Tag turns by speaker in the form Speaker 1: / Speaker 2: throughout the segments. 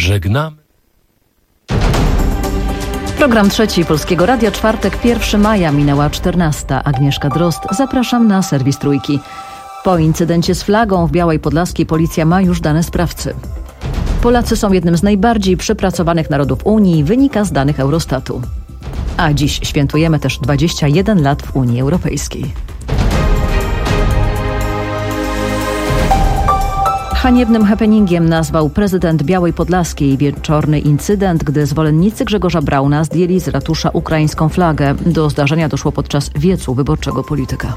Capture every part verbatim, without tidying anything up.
Speaker 1: Żegnamy.
Speaker 2: Program trzeci Polskiego Radia, czwartek, pierwszego maja, minęła czternasta. Agnieszka Drozd, zapraszam na serwis Trójki. Po incydencie z flagą w Białej Podlaskiej policja ma już dane sprawcy. Polacy są jednym z najbardziej przepracowanych narodów Unii, wynika z danych Eurostatu. A dziś świętujemy też dwadzieścia jeden lat w Unii Europejskiej. Haniebnym happeningiem nazwał prezydent Białej Podlaskiej wieczorny incydent, gdy zwolennicy Grzegorza Brauna zdjęli z ratusza ukraińską flagę. Do zdarzenia doszło podczas wiecu wyborczego polityka.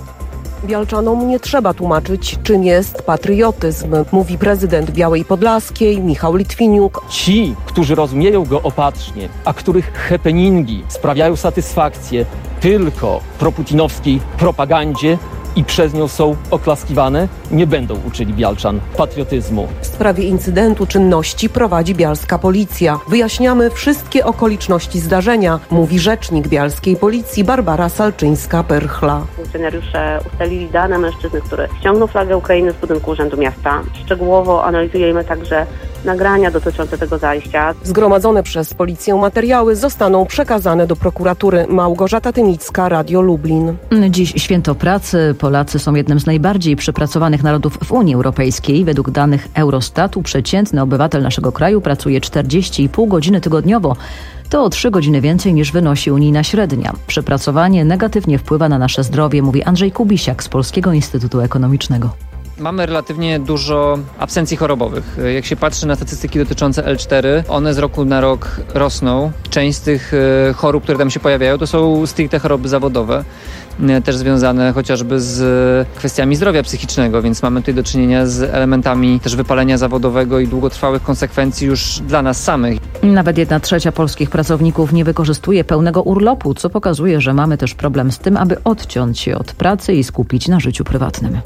Speaker 3: Bialczanom nie trzeba tłumaczyć, czym jest patriotyzm, mówi prezydent Białej Podlaskiej Michał Litwiniuk.
Speaker 4: Ci, którzy rozumieją go opatrznie, a których happeningi sprawiają satysfakcję tylko proputinowskiej propagandzie i przez nią są oklaskiwane, nie będą uczyli Bialczan patriotyzmu.
Speaker 3: W sprawie incydentu czynności prowadzi bialska policja. Wyjaśniamy wszystkie okoliczności zdarzenia, mówi rzecznik bialskiej policji Barbara Salczyńska-Perchla.
Speaker 5: Funkcjonariusze ustalili dane mężczyzny, który ściągnął flagę Ukrainy z budynku Urzędu Miasta. Szczegółowo analizujemy także nagrania dotyczące tego zajścia.
Speaker 3: Zgromadzone przez policję materiały zostaną przekazane do prokuratury. Małgorzata Tymicka, Radio Lublin.
Speaker 2: Dziś święto pracy. Polacy są jednym z najbardziej przepracowanych narodów w Unii Europejskiej. Według danych Eurostatu przeciętny obywatel naszego kraju pracuje czterdzieści i pół godziny tygodniowo. To o trzy godziny więcej niż wynosi unijna średnia. Przepracowanie negatywnie wpływa na nasze zdrowie, mówi Andrzej Kubisiak z Polskiego Instytutu Ekonomicznego.
Speaker 6: Mamy relatywnie dużo absencji chorobowych. Jak się patrzy na statystyki dotyczące L cztery, one z roku na rok rosną. Część z tych chorób, które tam się pojawiają, to są stricte choroby zawodowe, też związane chociażby z kwestiami zdrowia psychicznego, więc mamy tutaj do czynienia z elementami też wypalenia zawodowego i długotrwałych konsekwencji już dla nas samych.
Speaker 2: Nawet jedna trzecia polskich pracowników nie wykorzystuje pełnego urlopu, co pokazuje, że mamy też problem z tym, aby odciąć się od pracy i skupić na życiu prywatnym.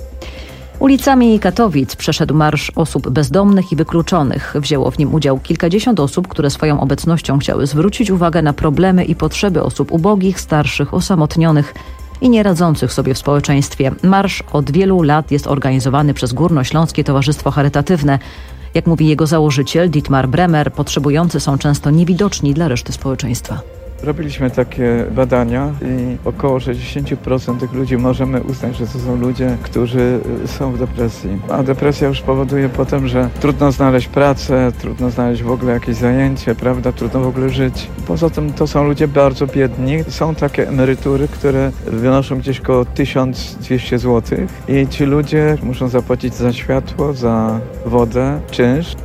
Speaker 2: Ulicami Katowic przeszedł marsz osób bezdomnych i wykluczonych. Wzięło w nim udział kilkadziesiąt osób, które swoją obecnością chciały zwrócić uwagę na problemy i potrzeby osób ubogich, starszych, osamotnionych i nieradzących sobie w społeczeństwie. Marsz od wielu lat jest organizowany przez Górnośląskie Towarzystwo Charytatywne. Jak mówi jego założyciel Dietmar Bremer, potrzebujący są często niewidoczni dla reszty społeczeństwa.
Speaker 7: Robiliśmy takie badania i około sześćdziesiąt procent tych ludzi możemy uznać, że to są ludzie, którzy są w depresji. A depresja już powoduje potem, że trudno znaleźć pracę, trudno znaleźć w ogóle jakieś zajęcie, prawda, trudno w ogóle żyć. Poza tym to są ludzie bardzo biedni. Są takie emerytury, które wynoszą gdzieś około tysiąc dwieście złotych i ci ludzie muszą zapłacić za światło, za wodę, czynsz.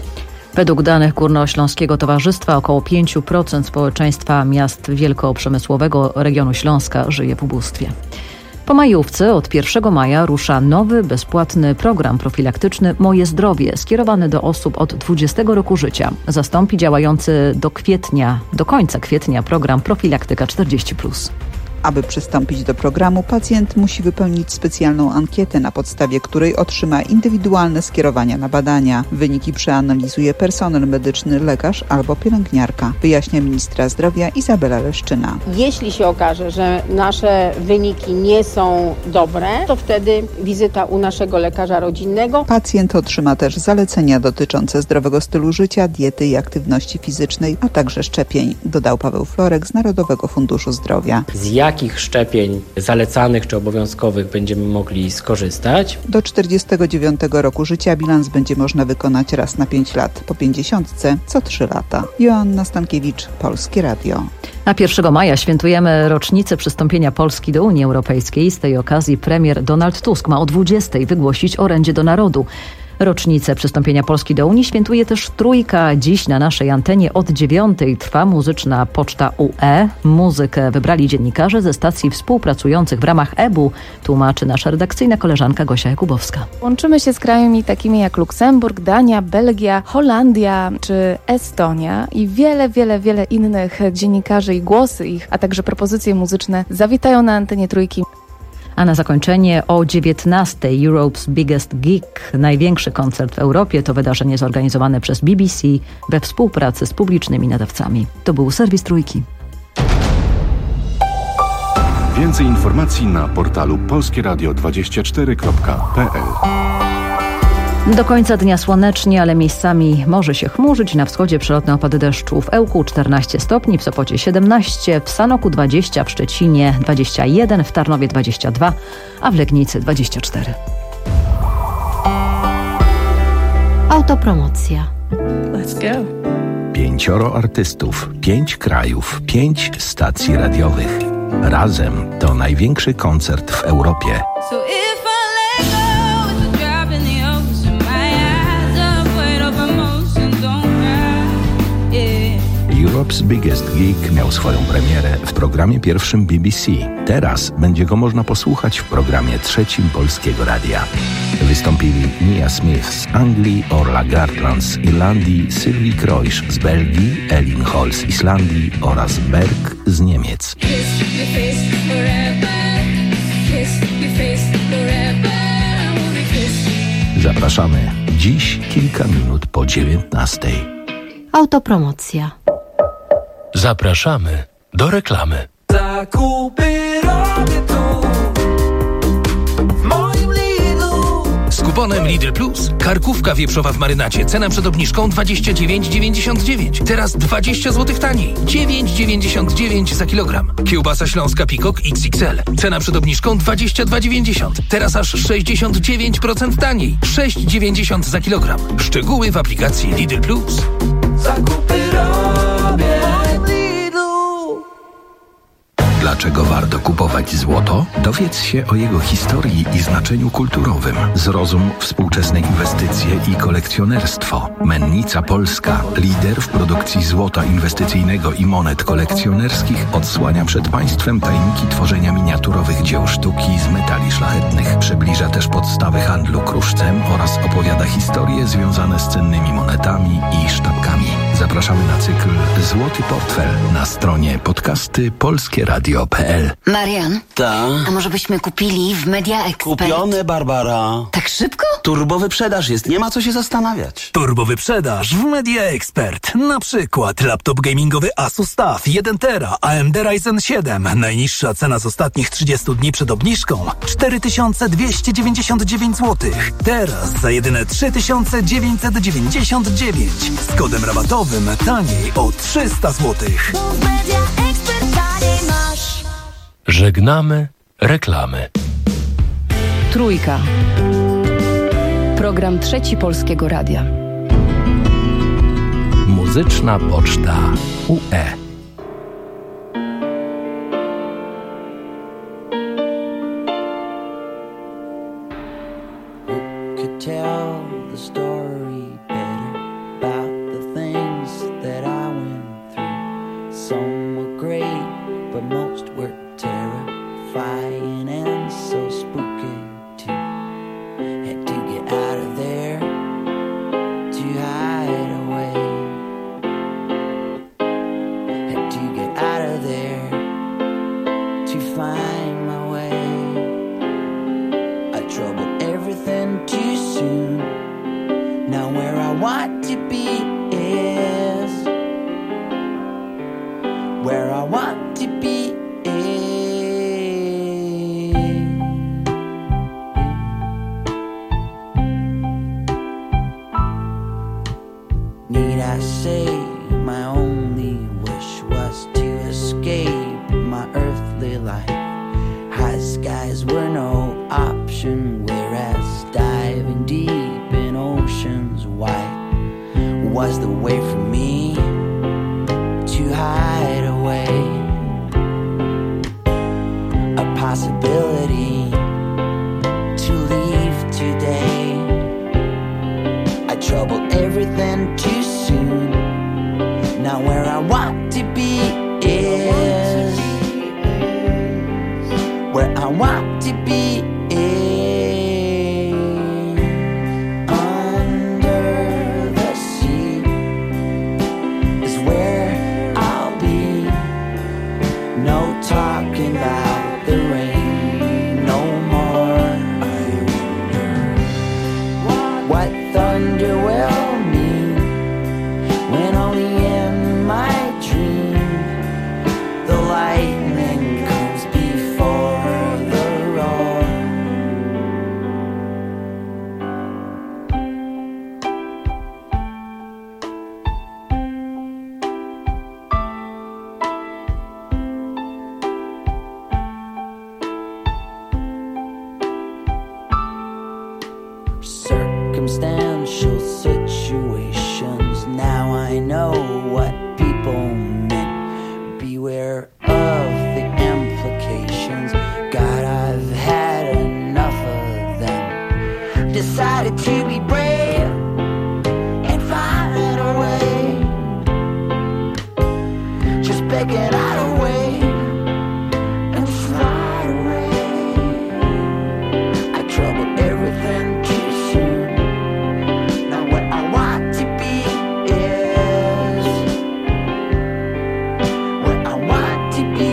Speaker 2: Według danych Górnośląskiego Towarzystwa około pięć procent społeczeństwa miast wielkoprzemysłowego regionu Śląska żyje w ubóstwie. Po majówce od pierwszego maja rusza nowy, bezpłatny program profilaktyczny Moje Zdrowie, skierowany do osób od dwudziestego roku życia. Zastąpi działający do kwietnia, do końca kwietnia program Profilaktyka czterdzieści plus.
Speaker 8: Aby przystąpić do programu, pacjent musi wypełnić specjalną ankietę, na podstawie której otrzyma indywidualne skierowania na badania. Wyniki przeanalizuje personel medyczny, lekarz albo pielęgniarka, wyjaśnia ministra zdrowia Izabela Leszczyna.
Speaker 9: Jeśli się okaże, że nasze wyniki nie są dobre, to wtedy wizyta u naszego lekarza rodzinnego.
Speaker 8: Pacjent otrzyma też zalecenia dotyczące zdrowego stylu życia, diety i aktywności fizycznej, a także szczepień, dodał Paweł Florek z Narodowego Funduszu Zdrowia.
Speaker 10: Jakich szczepień zalecanych czy obowiązkowych będziemy mogli skorzystać.
Speaker 8: Do czterdziestego dziewiątego roku życia bilans będzie można wykonać raz na pięć lat, po pięćdziesiątce co trzy lata. Joanna Stankiewicz, Polskie Radio.
Speaker 2: A pierwszego maja świętujemy rocznicę przystąpienia Polski do Unii Europejskiej. Z tej okazji premier Donald Tusk ma o dwudziestej wygłosić orędzie do narodu. Rocznicę przystąpienia Polski do Unii świętuje też Trójka. Dziś na naszej antenie od dziewiątej trwa muzyczna poczta U E. Muzykę wybrali dziennikarze ze stacji współpracujących w ramach E B U, tłumaczy nasza redakcyjna koleżanka Gosia Jakubowska.
Speaker 11: Łączymy się z krajami takimi jak Luksemburg, Dania, Belgia, Holandia czy Estonia i wiele, wiele, wiele innych dziennikarzy i głosy ich, a także propozycje muzyczne zawitają na antenie Trójki.
Speaker 2: A na zakończenie o dziewiętnastej Europe's Biggest Gig, największy koncert w Europie, to wydarzenie zorganizowane przez B B C we współpracy z publicznymi nadawcami. To był serwis Trójki.
Speaker 1: Więcej informacji na portalu polskieradio dwadzieścia cztery kropka p l.
Speaker 2: Do końca dnia słonecznie, ale miejscami może się chmurzyć. Na wschodzie przelotne opady deszczu. W Ełku czternaście stopni, w Sopocie siedemnaście, w Sanoku dwadzieścia, w Szczecinie dwadzieścia jeden, w Tarnowie dwadzieścia dwa, a w Legnicy dwadzieścia cztery.
Speaker 1: Autopromocja.
Speaker 12: Let's go.
Speaker 13: Pięcioro artystów, pięć krajów, pięć stacji radiowych. Razem to największy koncert w Europie. Europe's Biggest Gig miał swoją premierę w programie pierwszym B B C. Teraz będzie go można posłuchać w programie trzecim Polskiego Radia. Wystąpili Nia Smith z Anglii, Orla Gartland z Irlandii, Sylwii Krojsz z Belgii, Elin Hall z Islandii oraz Berg z Niemiec. Zapraszamy dziś kilka minut po dziewiętnastej.
Speaker 1: Autopromocja.
Speaker 14: Zapraszamy do reklamy.
Speaker 15: Zakupy robię tu, w moim Lidlu.
Speaker 14: Z kuponem Lidl Plus karkówka wieprzowa w marynacie. Cena przed obniżką dwadzieścia dziewięć dziewięćdziesiąt dziewięć. Teraz dwadzieścia złotych taniej. dziewięć dziewięćdziesiąt dziewięć za kilogram. Kiełbasa śląska Pikok X X L. Cena przed obniżką dwadzieścia dwa dziewięćdziesiąt. Teraz aż sześćdziesiąt dziewięć procent taniej. sześć dziewięćdziesiąt za kilogram. Szczegóły w aplikacji Lidl Plus.
Speaker 15: Zakupy robię.
Speaker 13: Dlaczego warto kupować złoto? Dowiedz się o jego historii i znaczeniu kulturowym. Zrozum współczesne inwestycje i kolekcjonerstwo. Mennica Polska, lider w produkcji złota inwestycyjnego i monet kolekcjonerskich, odsłania przed państwem tajniki tworzenia miniaturowych dzieł sztuki z metali szlachetnych. Przybliża też podstawy handlu kruszcem oraz opowiada historie związane z cennymi monetami i sztabkami. Zapraszamy na cykl Złoty Portfel na stronie podcasty polskie radio kropka p l.
Speaker 16: Marian?
Speaker 17: Ta?
Speaker 16: A może byśmy kupili w Media Expert?
Speaker 17: Kupione, Barbara.
Speaker 16: Tak szybko?
Speaker 17: Turbo wyprzedaż jest, nie ma co się zastanawiać.
Speaker 18: Turbo wyprzedaż w Media Expert. Na przykład laptop gamingowy Asus T A F jeden tera A M D Ryzen siedem. Najniższa cena z ostatnich trzydziestu dni przed obniżką cztery tysiące dwieście dziewięćdziesiąt dziewięć złotych. Teraz za jedyne trzy tysiące dziewięćset dziewięćdziesiąt dziewięć. Z kodem rabatowym taniej o trzysta złotych.
Speaker 14: Żegnamy reklamy.
Speaker 19: Trójka. Program Trzeci Polskiego Radia.
Speaker 14: Muzyczna Poczta U E.
Speaker 15: Thunder will mean when only in my dreams decided to be brave and find a way, just picking out a way and fly away. I troubled everything too soon. Now what I want to be is what I want to be.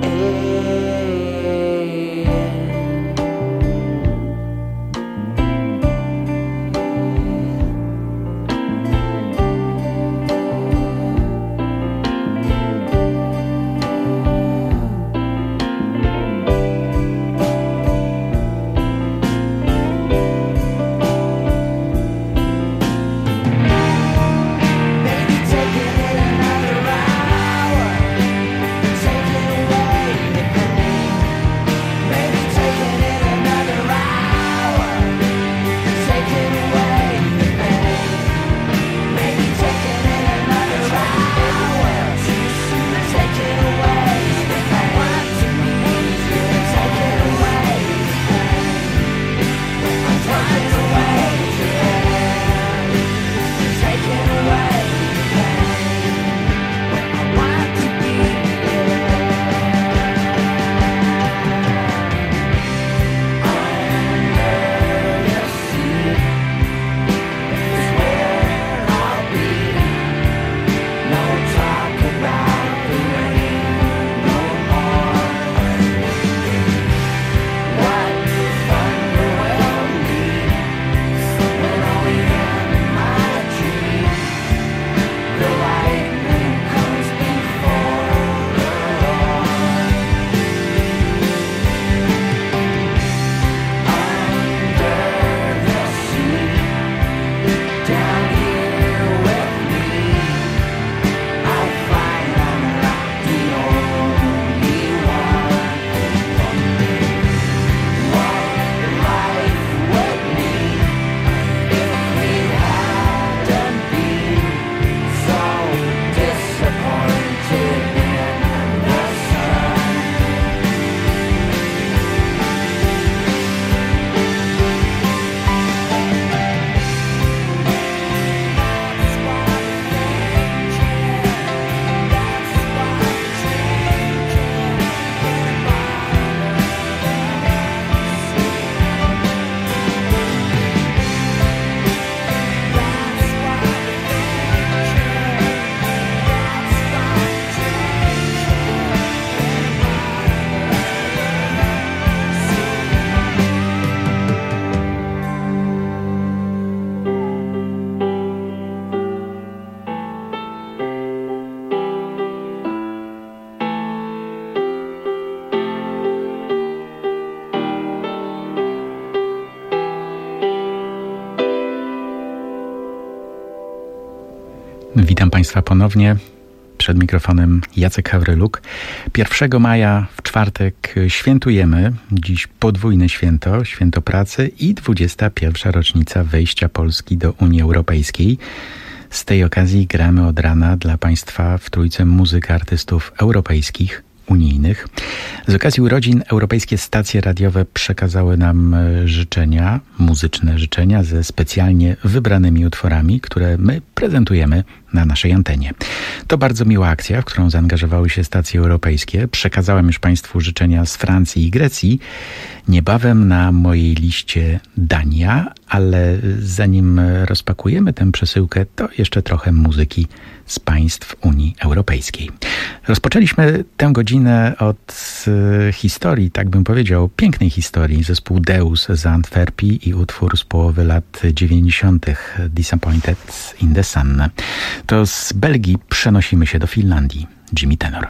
Speaker 12: Witam Państwa ponownie. Przed mikrofonem Jacek Hawryluk. pierwszego maja w czwartek świętujemy dziś podwójne święto, święto pracy i dwudziesta pierwsza rocznica wejścia Polski do Unii Europejskiej. Z tej okazji gramy od rana dla Państwa w Trójce muzykę artystów europejskich, unijnych. Z okazji urodzin europejskie stacje radiowe przekazały nam życzenia, muzyczne życzenia ze specjalnie wybranymi utworami, które my prezentujemy na naszej antenie. To bardzo miła akcja, w którą zaangażowały się stacje europejskie. Przekazałem już Państwu życzenia z Francji i Grecji. Niebawem na mojej liście Dania, ale zanim rozpakujemy tę przesyłkę, to jeszcze trochę muzyki z państw Unii Europejskiej. Rozpoczęliśmy tę godzinę od e, historii, tak bym powiedział, pięknej historii. Zespół Deus z Antwerpii i utwór z połowy lat dziewięćdziesiątych Disappointed in the Sun. To z Belgii przenosimy się do Finlandii. Jimmy Tenor.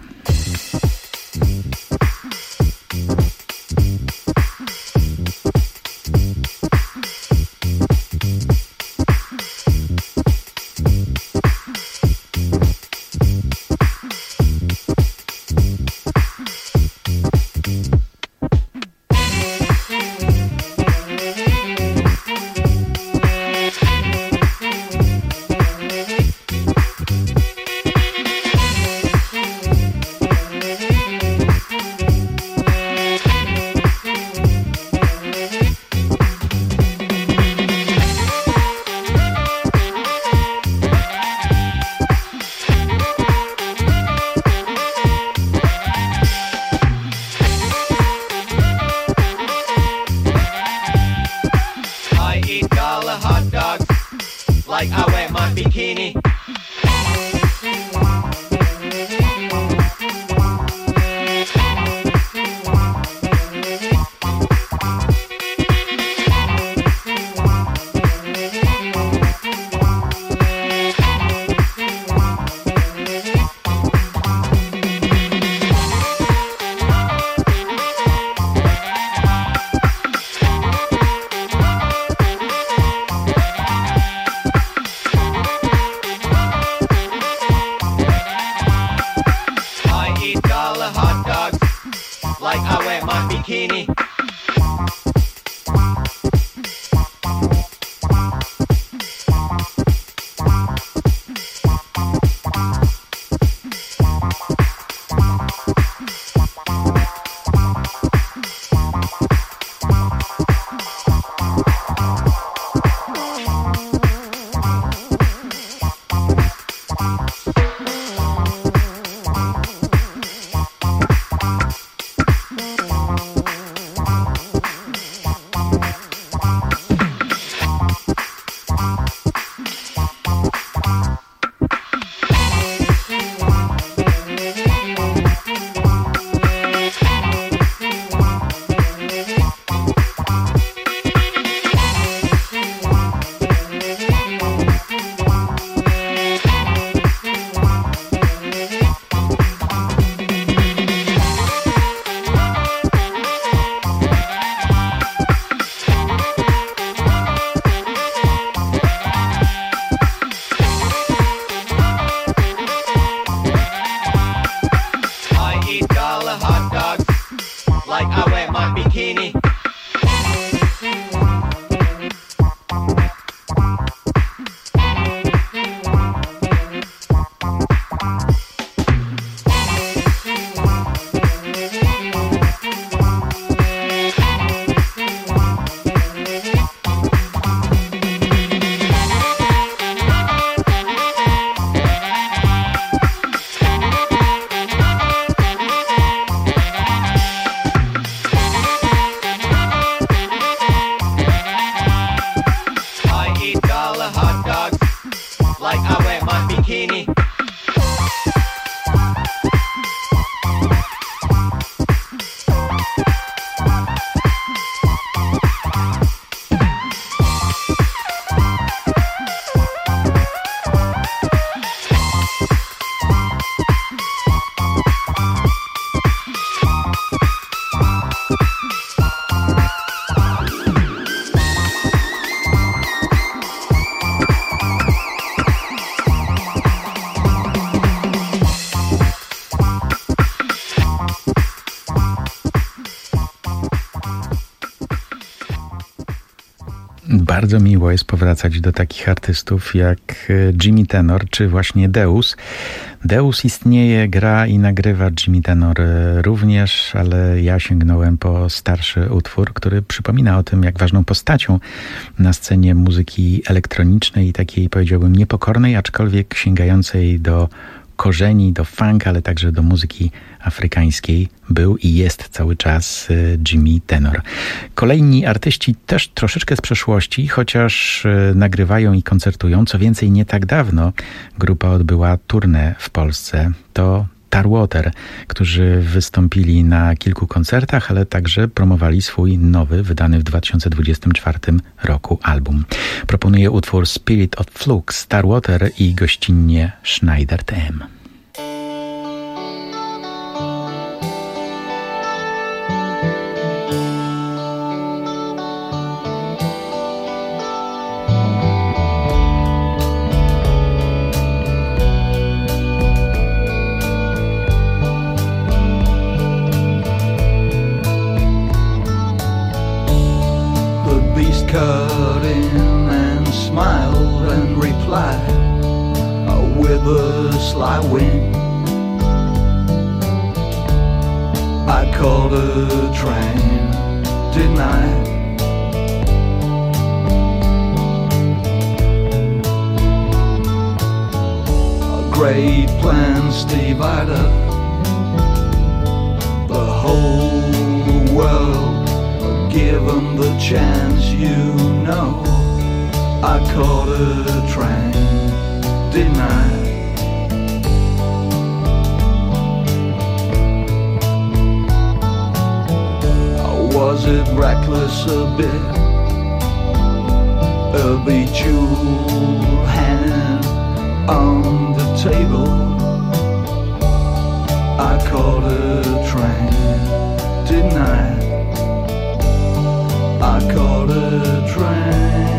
Speaker 15: bikini.
Speaker 12: Bardzo miło jest powracać do takich artystów jak Jimmy Tenor czy właśnie Deus. Deus istnieje, gra i nagrywa Jimmy Tenor również, ale ja sięgnąłem po starszy utwór, który przypomina o tym, jak ważną postacią na scenie muzyki elektronicznej i takiej, powiedziałbym, niepokornej, aczkolwiek sięgającej do korzeni, do funk, ale także do muzyki afrykańskiej był i jest cały czas Jimmy Tenor. Kolejni artyści też troszeczkę z przeszłości, chociaż nagrywają i koncertują. Co więcej, nie tak dawno grupa odbyła tournée w Polsce. To Tarwater, którzy wystąpili na kilku koncertach, ale także promowali swój nowy, wydany w dwa tysiące dwudziestym czwartym roku album. Proponuję utwór Spirit of Flux, Tarwater i gościnnie Schneider T M.
Speaker 20: Cut in and smiled and replied with a sly wink. I caught a train tonight. A great plans divide up the whole world. Given the chance, you know, I caught a train denied. Was it reckless a bit? A bejeweled hand on the table. I caught a train, didn't I? I caught a train.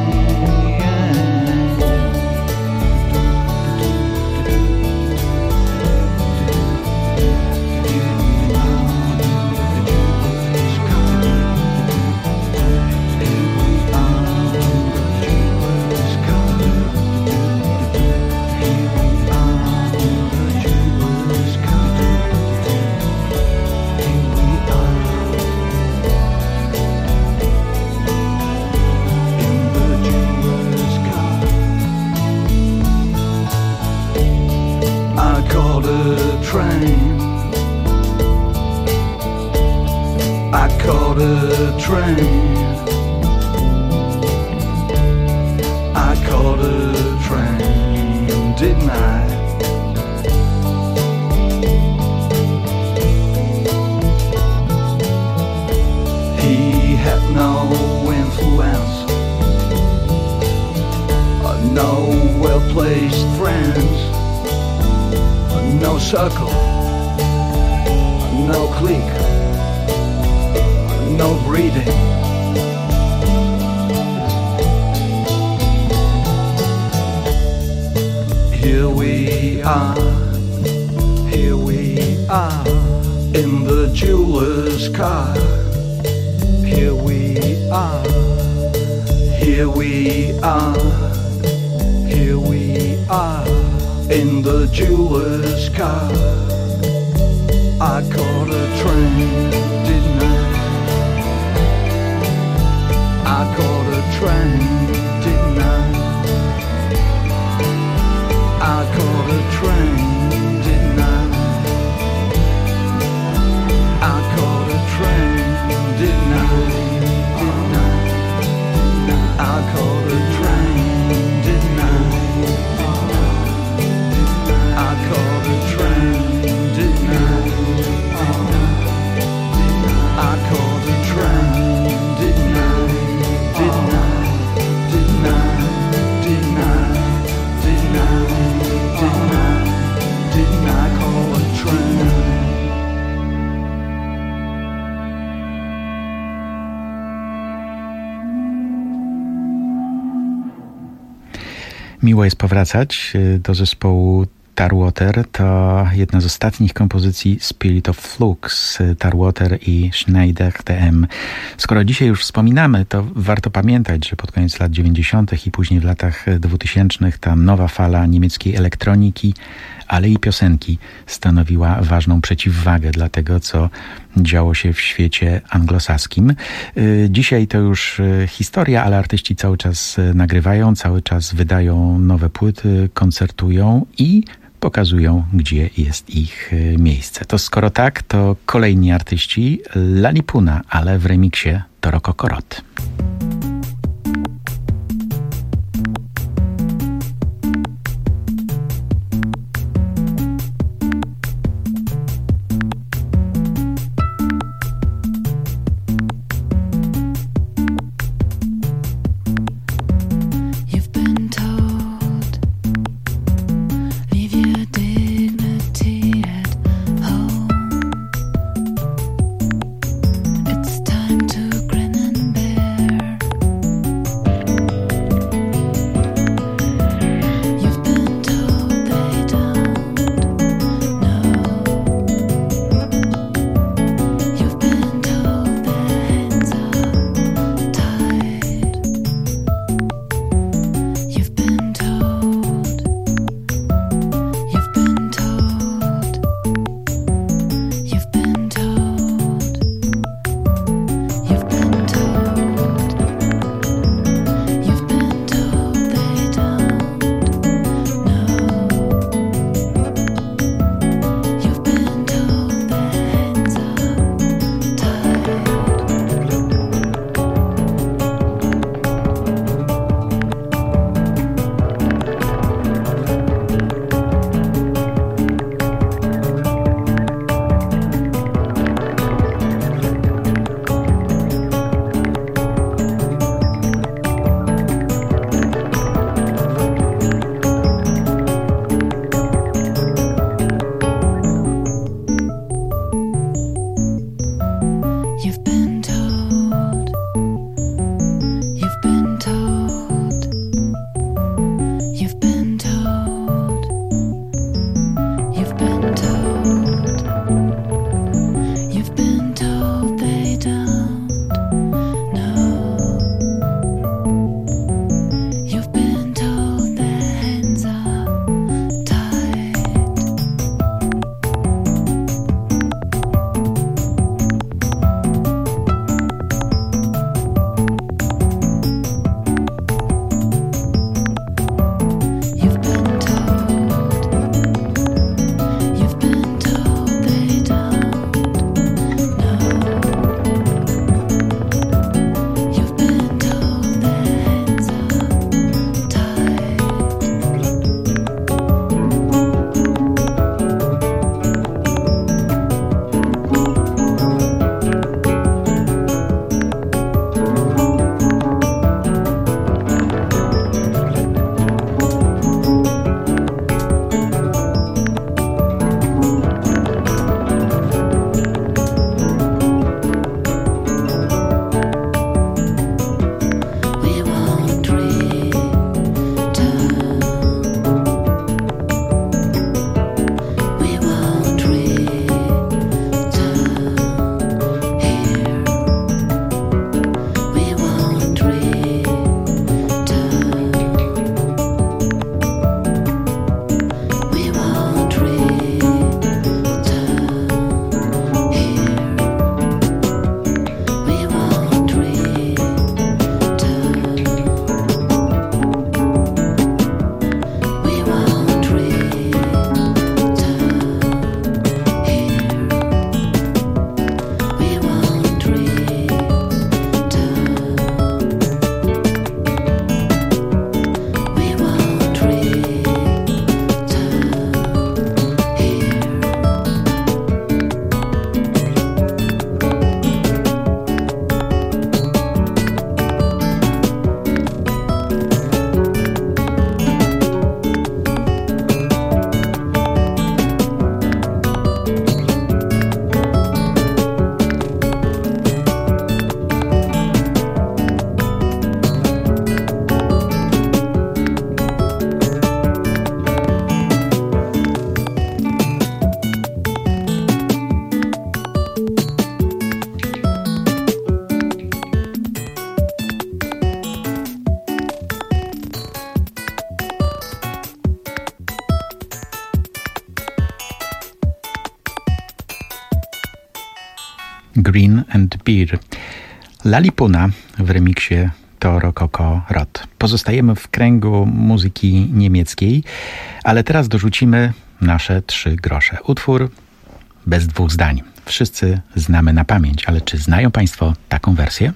Speaker 20: Train. I caught a train. I caught a train, didn't I? He had no influence, no well-placed friends, no circle, no clique, no breeding. Here we are, here we are, in the jeweler's car. Here we are, here we are, here we are, in the jeweler's car. I caught a train, didn't I? I caught a train, didn't I? I caught a train, didn't I? I caught a train, didn't I? Didn't I? I caught a train, didn't I? I caught a train, didn't I? I caught a train, didn't I? Didn't I? Didn't I? Didn't I? Didn't I? Didn't I? Didn't I call a train?
Speaker 12: Miło jest powracać do zespołu Tarwater. To jedna z ostatnich kompozycji Spirit of Flux, Tarwater i Schneider D M. Skoro dzisiaj już wspominamy, to warto pamiętać, że pod koniec lat dziewięćdziesiątych i później w latach dwutysięcznych ta nowa fala niemieckiej elektroniki, ale i piosenki stanowiła ważną przeciwwagę dla tego, co działo się w świecie anglosaskim. Dzisiaj to już historia, ale artyści cały czas nagrywają, cały czas wydają nowe płyty, koncertują i pokazują, gdzie jest ich miejsce. To skoro tak, to kolejni artyści Lalipuna, ale w remiksie Toroko Korot.
Speaker 15: It's time to grin and bear.
Speaker 12: Green and Beer. Lalipuna w remiksie to Rokoko Rot. Pozostajemy w kręgu muzyki niemieckiej, ale teraz dorzucimy nasze trzy grosze. Utwór bez dwóch zdań. Wszyscy znamy na pamięć, ale czy znają Państwo taką wersję?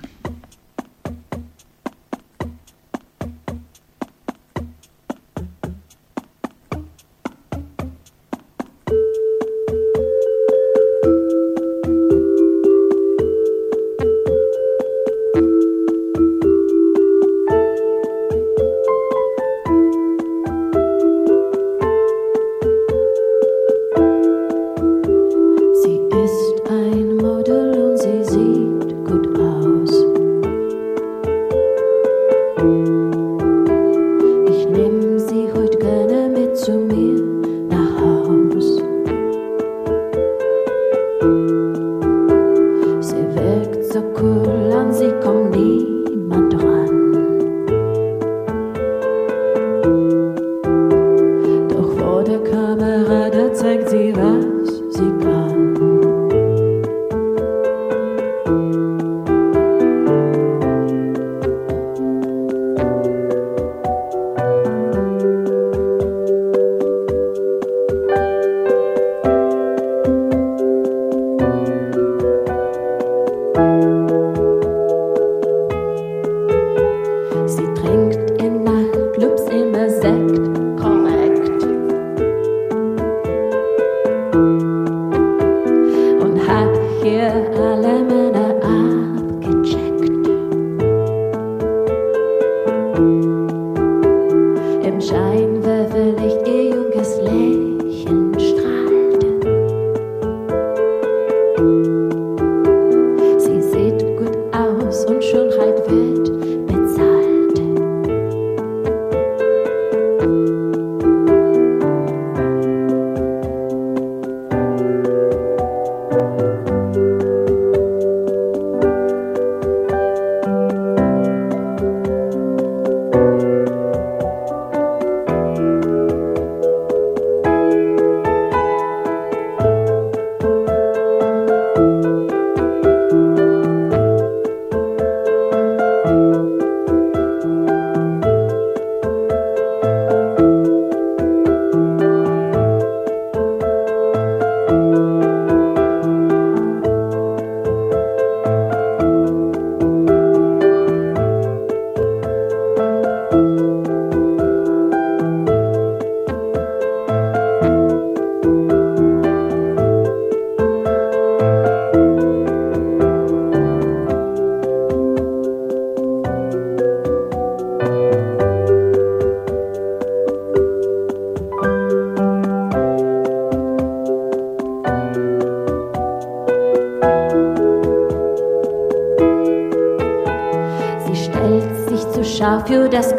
Speaker 21: Für das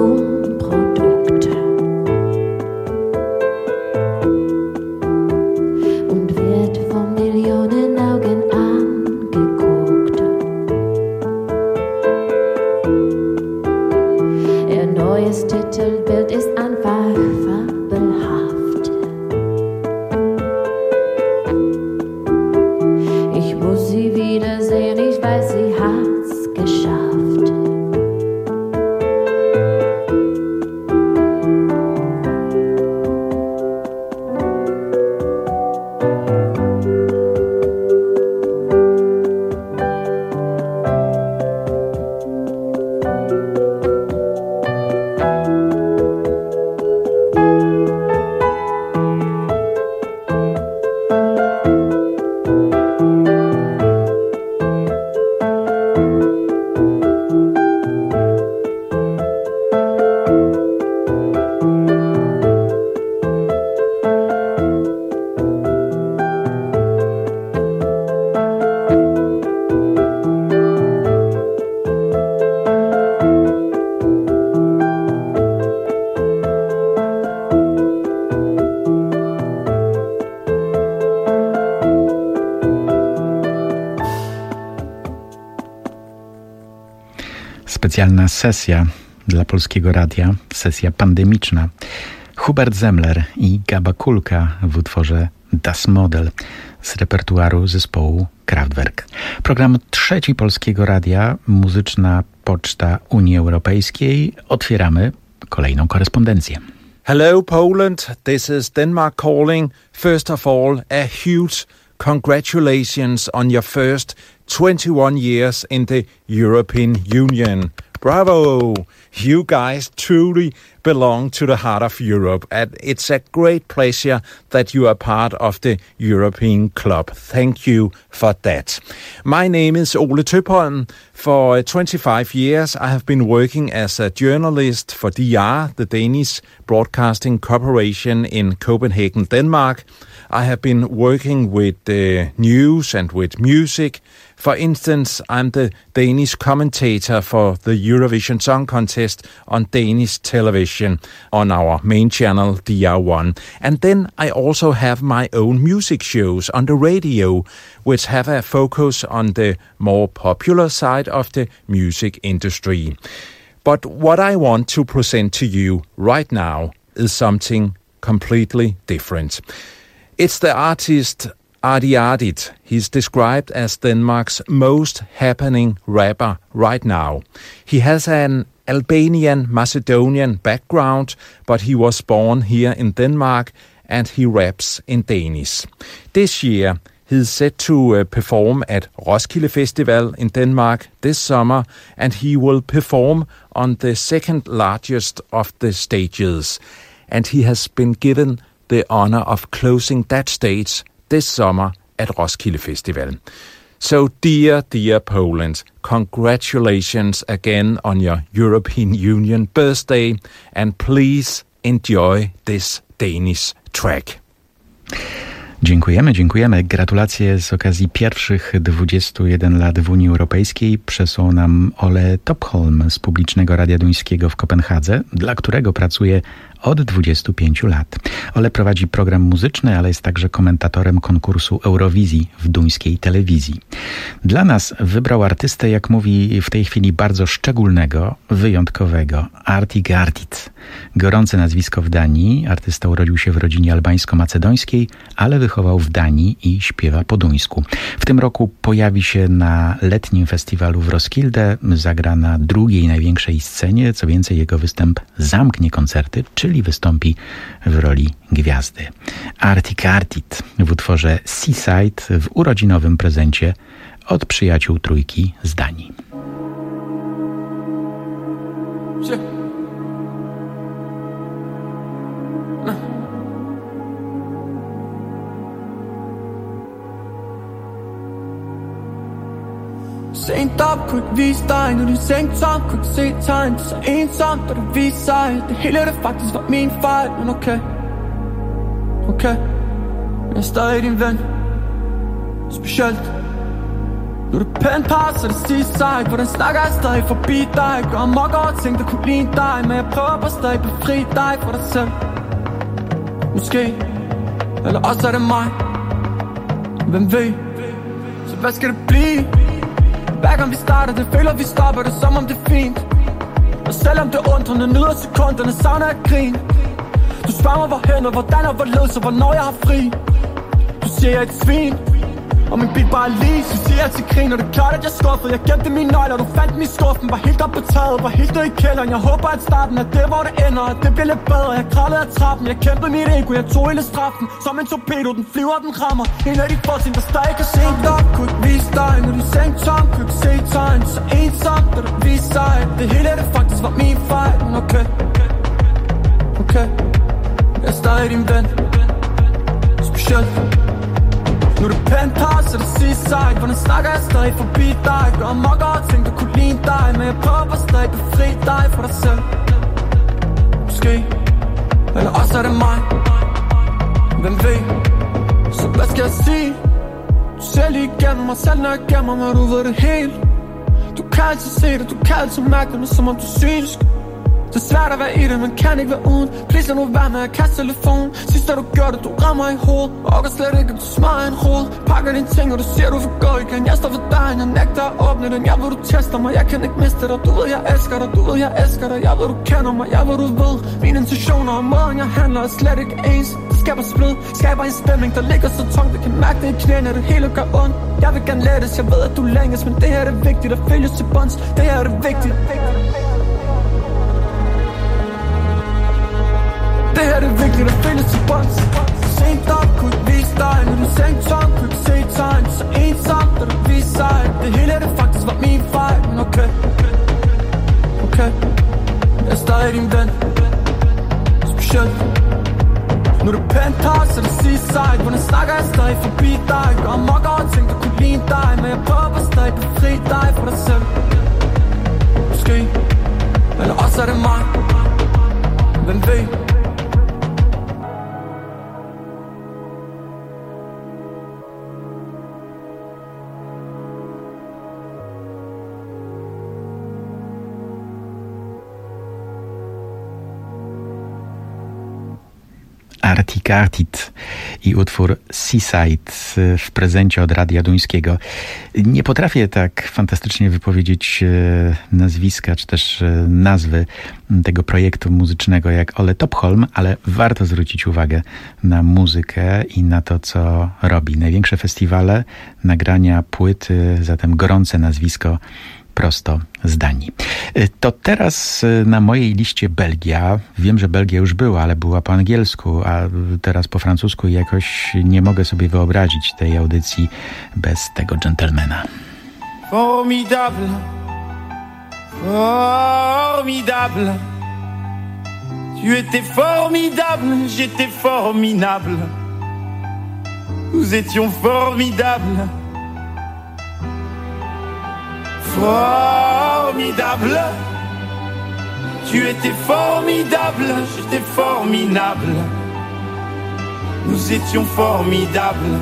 Speaker 21: Konsumprodukt und wird von Millionen Augen angeguckt. Ihr neues Titelbild ist einfach fabelhaft. Ich muss sie wiedersehen, ich weiß, sie hat's geschafft.
Speaker 12: Specjalna sesja dla Polskiego Radia, sesja pandemiczna. Hubert Zemler i Gaba Kulka w utworze Das Model. z repertuaru zespołu Kraftwerk. Program Trzeci Polskiego Radia, muzyczna poczta Unii Europejskiej. Otwieramy kolejną korespondencję.
Speaker 4: Hello Poland, this is Denmark calling. First of all, a huge congratulations on your first twenty-one years in the European Union. Bravo! You guys truly belong to the heart of Europe, and it's a great pleasure that you are part of the European Club. Thank you for that. My name is Ole Tøpholm. For twenty-five years, I have been working as a journalist for D R, the Danish Broadcasting Corporation in Copenhagen, Denmark. I have been working with the news and with music. For instance, I'm the Danish commentator for the Eurovision Song Contest on Danish television on our main channel, D R one. And then I also have my own music shows on the radio, which have a focus on the more popular side of the music industry. But what I want to present to you right now is something completely different. It's the artist Artie Ardit. He's described as Denmark's most happening rapper right now. He has an Albanian Macedonian background, but he was born here in Denmark and he raps in Danish. This year, he's set to uh, perform at Roskilde Festival in Denmark this summer, and he will perform on the second largest of the stages. And he has been given the honor of closing that stage this summer at Roskilde Festival. So dear, dear Poland, congratulations again on your European Union birthday, and please enjoy this Danish track.
Speaker 12: Dziękujemy, dziękujemy. Gratulacje z okazji pierwszych dwudziestu jeden lat w Unii Europejskiej przesłał nam Ole Tøpholm z Publicznego Radia Duńskiego w Kopenhadze, dla którego pracuje od dwudziestu pięciu lat. Ole prowadzi program muzyczny, ale jest także komentatorem konkursu Eurowizji w duńskiej telewizji. Dla nas wybrał artystę, jak mówi w tej chwili, bardzo szczególnego, wyjątkowego. Artie Ardit. Gorące nazwisko w Danii. Artysta urodził się w rodzinie albańsko-macedońskiej, ale wychował w Danii i śpiewa po duńsku. W tym roku pojawi się na letnim festiwalu w Roskilde. Zagra na drugiej największej scenie. Co więcej, jego występ zamknie koncerty, czyli wystąpi w roli gwiazdy. Artie Ardit w utworze Seaside w urodzinowym prezencie od przyjaciół trójki z Danii.
Speaker 22: Sent op, kunne ikke vise dig, når din seng tom, kunne ikke se tegn. Så ensomt, da det viste sig, det hele det faktisk var min fejl. Men okay, okay, jeg er stadig din ven. Specielt nu er det penpause, så det sidste sejt. Hvordan snakker jeg stadig forbi dig? Gør amok over ting, der kunne ligne dig. Men jeg prøver bare stadig befri dig fra dig selv. Måske, eller også er det mig. Hvem ved? Så hvad skal det blive? Hver gang vi starter, det føler vi stopper det, som om det er fint. Og selvom det undrende, nyder sekunderne, savner jeg grin. Du spørger mig hvorhen og hvordan og hvorledes og hvornår jeg har fri. Du siger jeg er et svin, og min bil bare lige. Du siger altid grin, og det er klart at jeg skuffede. Jeg gemte mine nøgler, du fandt dem i skuffen. Var helt op på taget, var helt ned i kælderen. Jeg håber at starten er det hvor det ender, at det bliver lidt bedre. Jeg kravlede af trappen, jeg kæmpede mit ego. Jeg tog hele straffen, som en torpedo. Den flyver, den rammer. En af de få ting, der stadig kan se op. Kunne ikke vise dig, når din seng tom. Kunne ikke se tegn, så ensomt, da det viste sig. Det hele det faktisk var min fejl. Men okay, okay, jeg er stadig din ven. Specielt nu er det penthouse, så det sidste sejt. Hvordan snakker jeg stadig forbi dig? Gør amok over ting, der kunne ligne dig. Men jeg prøver bare stadig befri dig fra dig selv. Måske, eller også er det mig. Hvem ved? Så hvad skal jeg sige? Du ser lige igennem mig, selv når jeg gemmer mig. Du ved det helt. Du kan altid se det, du kan altid mærke det, men som om du er synsk. Så svært at være i det, man kan ikke være uden. Please nu vær med at kaste telefon. Sidst da du gjorde det, du rammer i hovedet. Og kan slet ikke, at du smager en hoved. Pakker dine ting, og du siger, du vil gå igen. Jeg står for dig, jeg nægter at åbne den. Jeg ved, du tester mig, jeg kan ikke miste dig. Du ved, jeg elsker dig, du ved, jeg elsker dig. Jeg ved, du kender mig, jeg ved, du ved. Mine intentioner og måden, jeg handler er slet ikke ens. Det skaber splid, skaber en spænding, der ligger så tungt. Vi kan mærke det i knæene, det hele gør ondt. Jeg vil gerne lettes, jeg ved, at du længes. Men det her er det vigtigt, at følges til bunds. Det her er det vigtigt. Det her er det vigtigt, at følges til bunds. Sent op, kunne ikke vise dig. Når du sengte tom, kunne ikke se tegn. Så ensom, da du viste sig. Det hele er det faktisk var min fejl. Men okay, okay, jeg er stadig din ven. Specielt nu er det penthouse, så det seaside. Hvordan snakker jeg stadig forbi dig? Gør mok over ting, der kunne ligne dig. Men jeg prøver stadig befri dig fra dig selv. Måske, eller også er det mig. Hvem ved?
Speaker 12: Artik Artit i utwór Seaside w prezencie od Radia Duńskiego. Nie potrafię tak fantastycznie wypowiedzieć nazwiska, czy też nazwy tego projektu muzycznego jak Ole Topholm, ale warto zwrócić uwagę na muzykę i na to, co robi. Największe festiwale, nagrania, płyty, zatem gorące nazwisko prosto z Danii. To teraz na mojej liście Belgia. Wiem, że Belgia już była, ale była po angielsku, a teraz po francusku i jakoś nie mogę sobie wyobrazić tej audycji bez tego dżentelmena.
Speaker 3: Formidable, formidable. Tu étais formidable, j'étais formidable. Nous étions formidables. Formidable. Tu étais formidable, j'étais formidable. Nous étions formidables.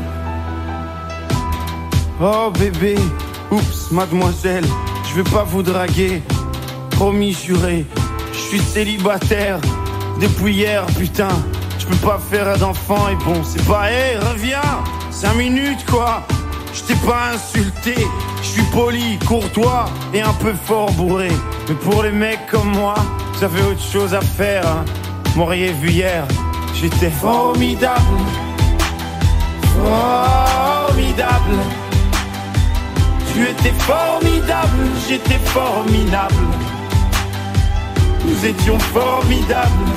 Speaker 3: Oh bébé, oups, mademoiselle, je veux pas vous draguer. Promis, juré, je suis célibataire depuis hier, putain. Je peux pas faire d'enfant et bon, c'est pas, hé, hey, reviens, cinq minutes quoi. Je t'ai pas insulté, je suis poli, courtois et un peu fort bourré. Mais pour les mecs comme moi, j'avais autre chose à faire, hein. M'auriez vu hier, j'étais formidable. Formidable. Tu étais formidable, j'étais formidable. Nous étions formidables.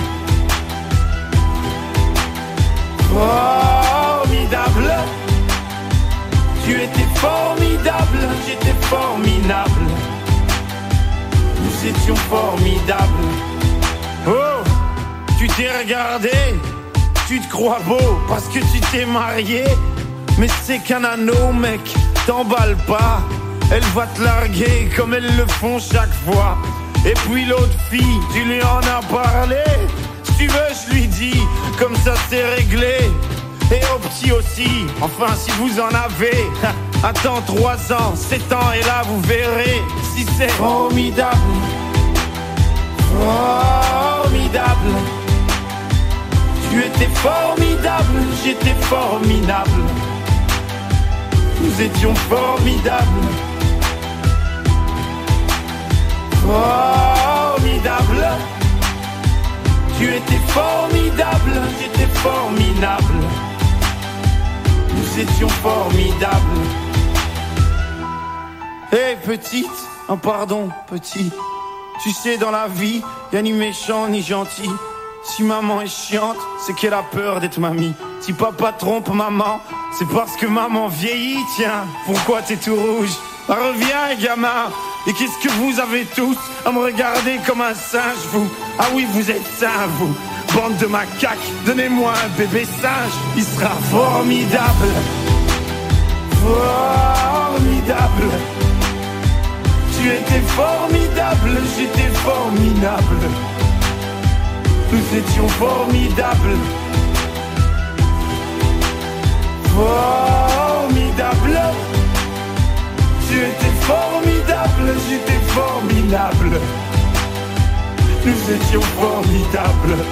Speaker 3: Formidable. Tu étais formidable, j'étais formidable. Nous étions formidables. Oh, tu t'es regardé, tu te crois beau parce que tu t'es marié. Mais c'est qu'un anneau, mec, t'emballe pas. Elle va te larguer comme elles le font chaque fois. Et puis l'autre fille, tu lui en as parlé. Si tu veux, je lui dis, comme ça c'est réglé. Et au petit aussi, enfin si vous en avez. Attends trois ans, sept ans et là vous verrez si c'est formidable. Formidable. Tu étais formidable, j'étais formidable. Nous étions formidables. Formidable. Tu étais formidable, j'étais formidable. Nous étions formidables. Hé hey, petite, oh pardon petit. Tu sais dans la vie, y'a ni méchant ni gentil. Si maman est chiante, c'est qu'elle a peur d'être mamie. Si papa trompe maman, c'est parce que maman vieillit. Tiens, pourquoi t'es tout rouge? Ah, reviens gamin. Et qu'est-ce que vous avez tous à me regarder comme un singe vous? Ah oui vous êtes sains vous. Bande de macaques, donnez-moi un bébé singe. Il sera formidable. Formidable. Tu étais formidable, j'étais formidable. Nous étions formidables. Formidable. Tu étais formidable, j'étais formidable. nous étions formidables.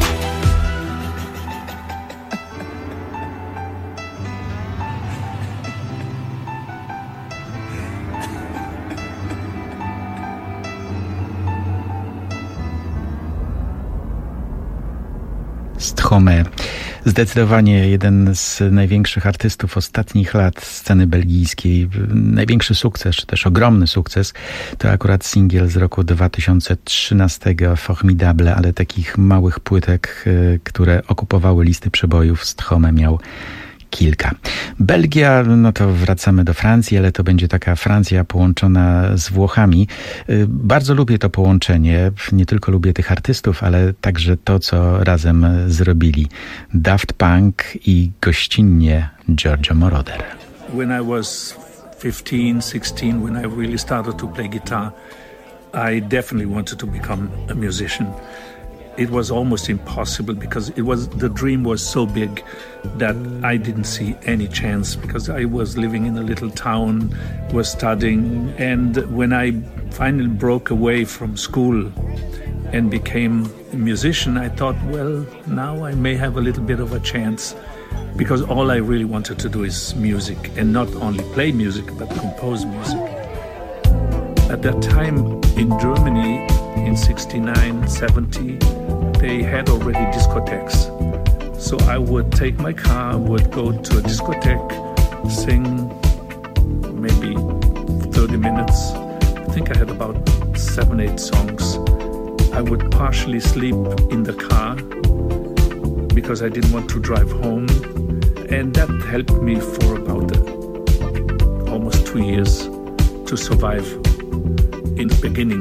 Speaker 12: Stromae. Zdecydowanie jeden z największych artystów ostatnich lat sceny belgijskiej. Największy sukces, czy też ogromny sukces, to akurat singiel z roku dwa tysiące trzynastego, Formidable, ale takich małych płytek, które okupowały listy przebojów, Stromae miał kilka. Belgia, no to wracamy do Francji, ale to będzie taka Francja połączona z Włochami. Bardzo lubię to połączenie. Nie tylko lubię tych artystów, ale także to, co razem zrobili. Daft Punk i gościnnie Giorgio Moroder.
Speaker 5: When I was fifteen, sixteen, when I really started to play guitar, I definitely wanted to become a musician. It was almost impossible because it was the dream was so big that I didn't see any chance because I was living in a little town, was studying, and when I finally broke away from school and became a musician, I thought, well, now I may have a little bit of a chance because all I really wanted to do is music and not only play music but compose music. At that time in Germany in sixty-nine, seventy, they had already discotheques. So I would take my car, would go to a discotheque, sing maybe thirty minutes. I think I had about seven, eight songs. I would partially sleep in the car because I didn't want to drive home. And that helped me for about uh, almost two years to survive in the beginning.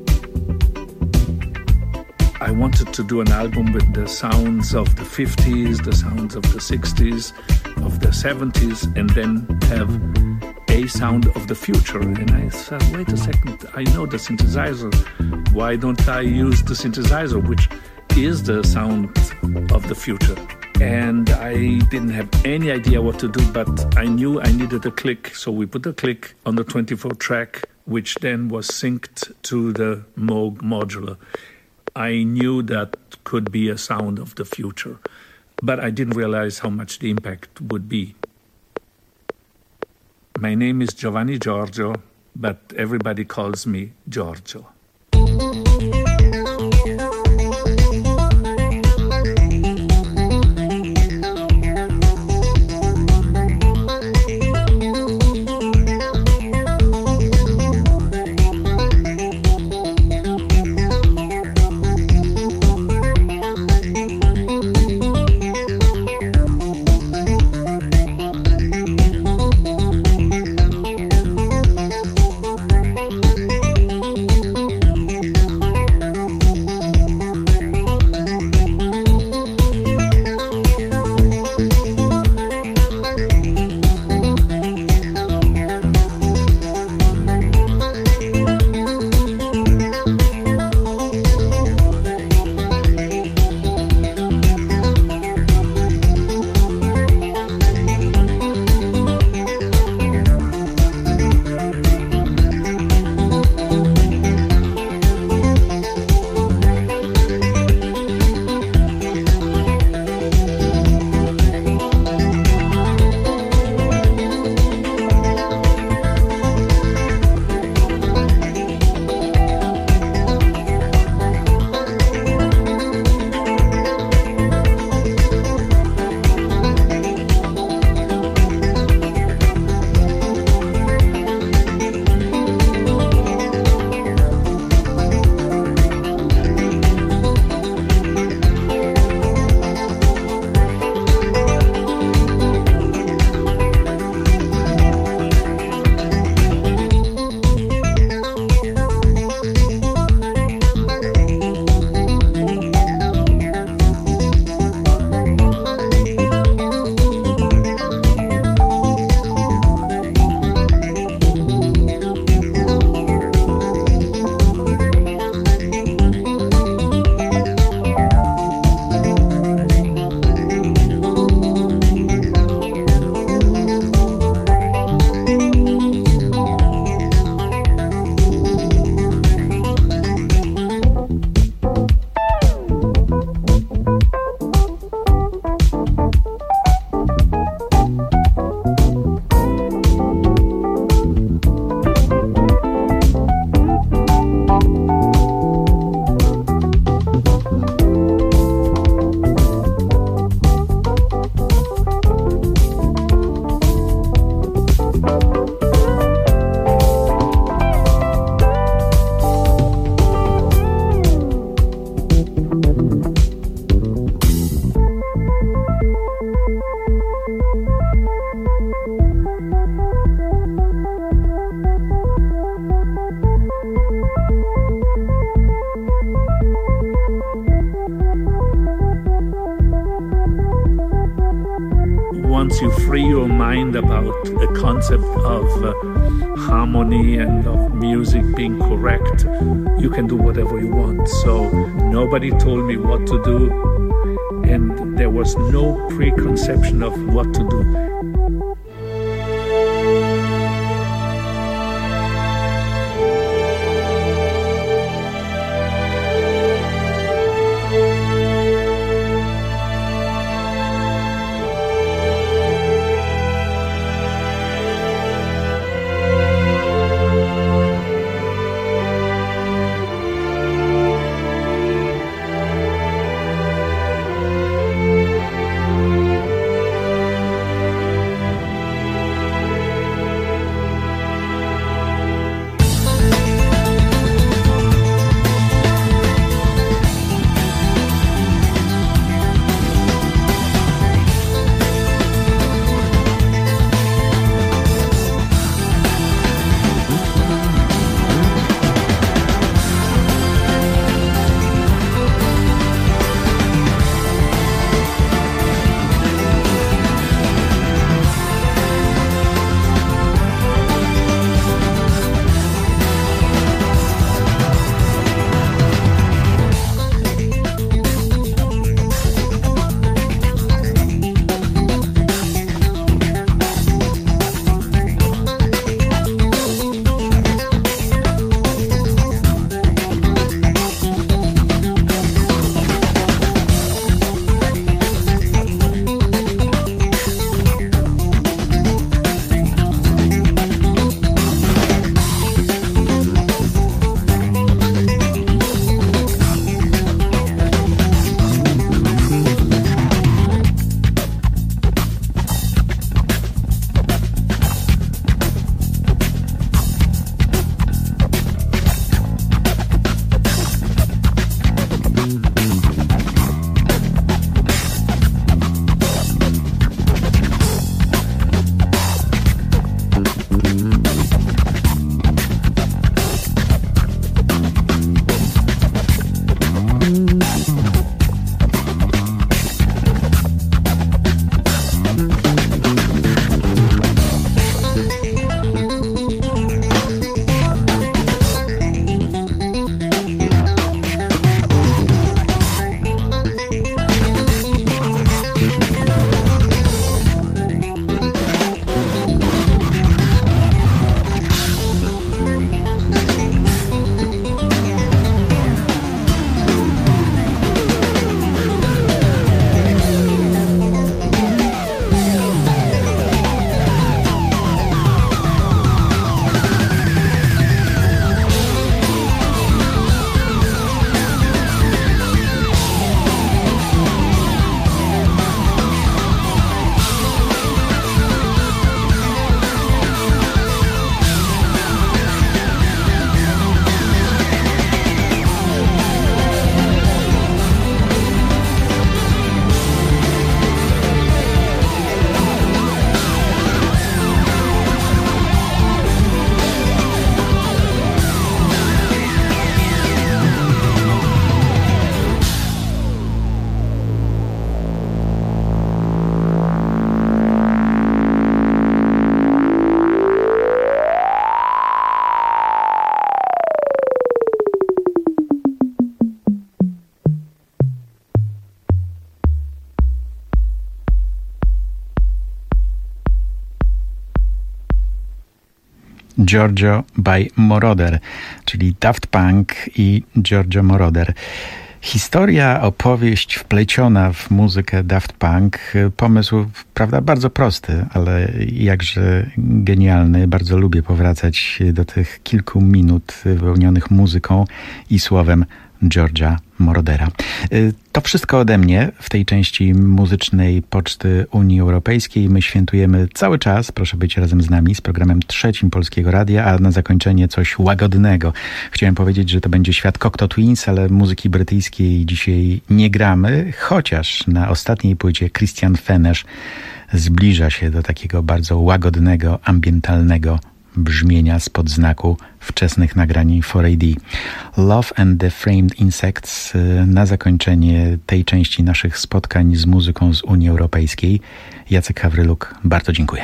Speaker 5: I wanted to do an album with the sounds of the fifties, the sounds of the sixties, of the seventies, and then have a sound of the future. And I said, wait a second, I know the synthesizer. Why don't I use the synthesizer, which is the sound of the future? And I didn't have any idea what to do, but I knew I needed a click. So we put a click on the twenty-four track, which then was synced to the Moog modular. I knew that could be a sound of the future, but I didn't realize how much the impact would be. My name is Giovanni Giorgio, but everybody calls me Giorgio. once you free your mind about a concept of uh, harmony and of music being correct, you can do whatever you want. So nobody told me what to do, and there was no preconception of what to do.
Speaker 12: Giorgio by Moroder, czyli Daft Punk i Giorgio Moroder. Historia, opowieść wpleciona w muzykę Daft Punk, pomysł, prawda, bardzo prosty, ale jakże genialny. Bardzo lubię powracać do tych kilku minut wypełnionych muzyką i słowem Giorgia Morodera. To wszystko ode mnie w tej części muzycznej Poczty Unii Europejskiej. My świętujemy cały czas, proszę być razem z nami, z programem trzecim Polskiego Radia, a na zakończenie coś łagodnego. Chciałem powiedzieć, że to będzie świat Cocteau Twins, ale muzyki brytyjskiej dzisiaj nie gramy, chociaż na ostatniej płycie Christian Fenech zbliża się do takiego bardzo łagodnego, ambientalnego brzmienia spod znaku wczesnych nagrań cztery A D. Love and the Framed Insects na zakończenie tej części naszych spotkań z muzyką z Unii Europejskiej. Jacek Hawryluk, bardzo dziękuję.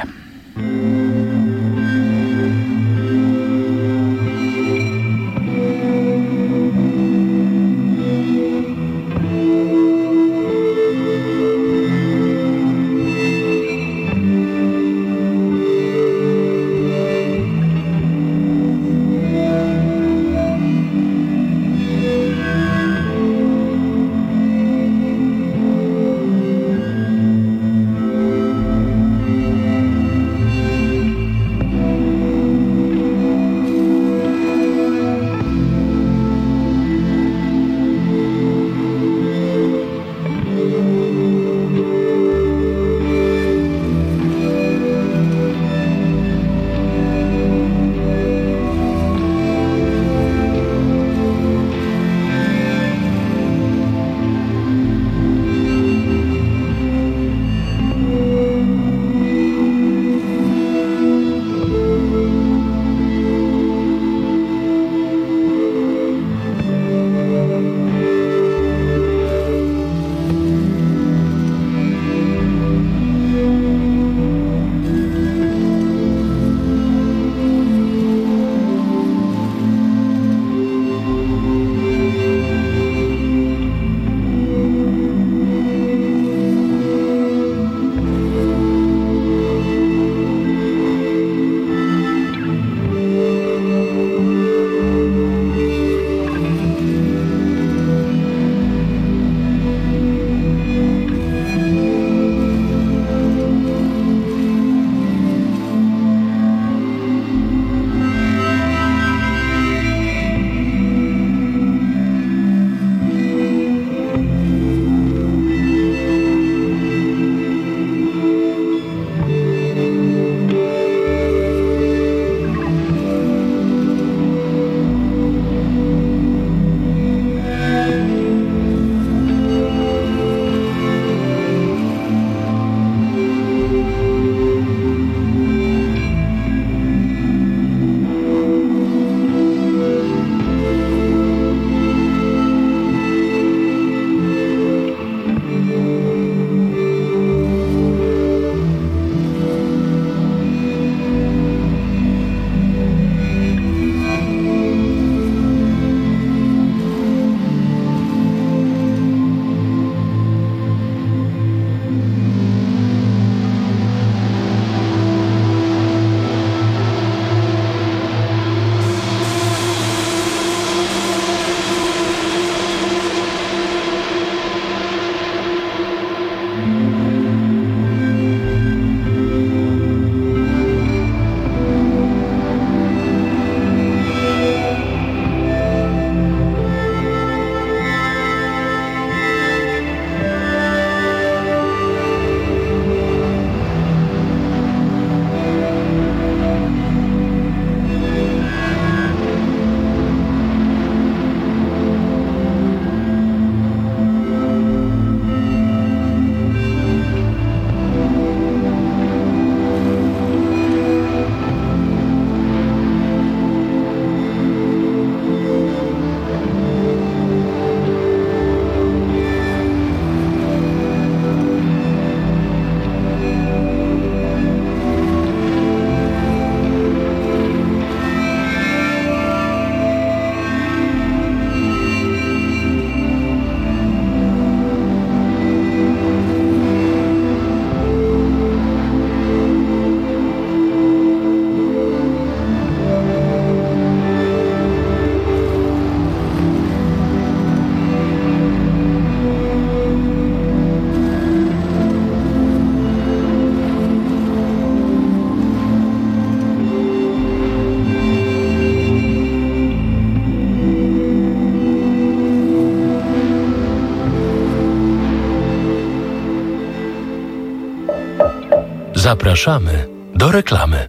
Speaker 14: Zapraszamy do reklamy.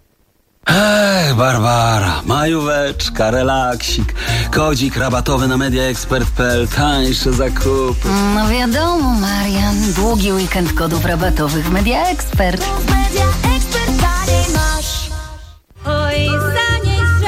Speaker 17: Ech, Barbara, majóweczka, relaksik, kodzik rabatowy na media ekspert kropka p l, tańsze zakupy.
Speaker 16: No wiadomo, Marian, długi weekend kodów rabatowych w Media Expert.
Speaker 15: W Media Expert taniej masz. Oj,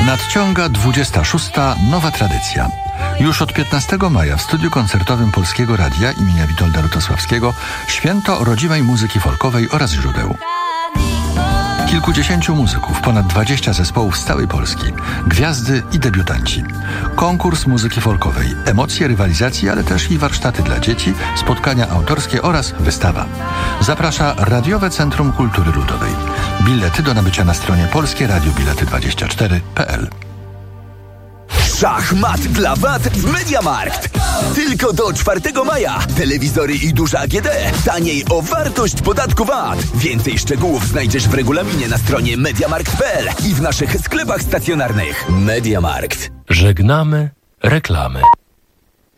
Speaker 13: Nadciąga dwudziesta szósta nowa tradycja. Już od piętnastego maja w studiu koncertowym Polskiego Radia imienia Witolda Lutosławskiego święto rodzimej muzyki folkowej oraz źródeł. Kilkudziesięciu muzyków, ponad dwadzieścia zespołów z całej Polski, gwiazdy i debiutanci. Konkurs muzyki folkowej, emocje rywalizacji, ale też i warsztaty dla dzieci, spotkania autorskie oraz wystawa. Zaprasza Radiowe Centrum Kultury Ludowej. Bilety do nabycia na stronie polskie radio bilety dwadzieścia cztery kropka p l.
Speaker 6: Szachmat dla W A T w MediaMarkt. Tylko do czwartego maja. Telewizory i duże A G D. Taniej o wartość podatku V A T. Więcej szczegółów znajdziesz w regulaminie na stronie mediamarkt kropka p l i w naszych sklepach stacjonarnych. MediaMarkt.
Speaker 7: Żegnamy reklamy.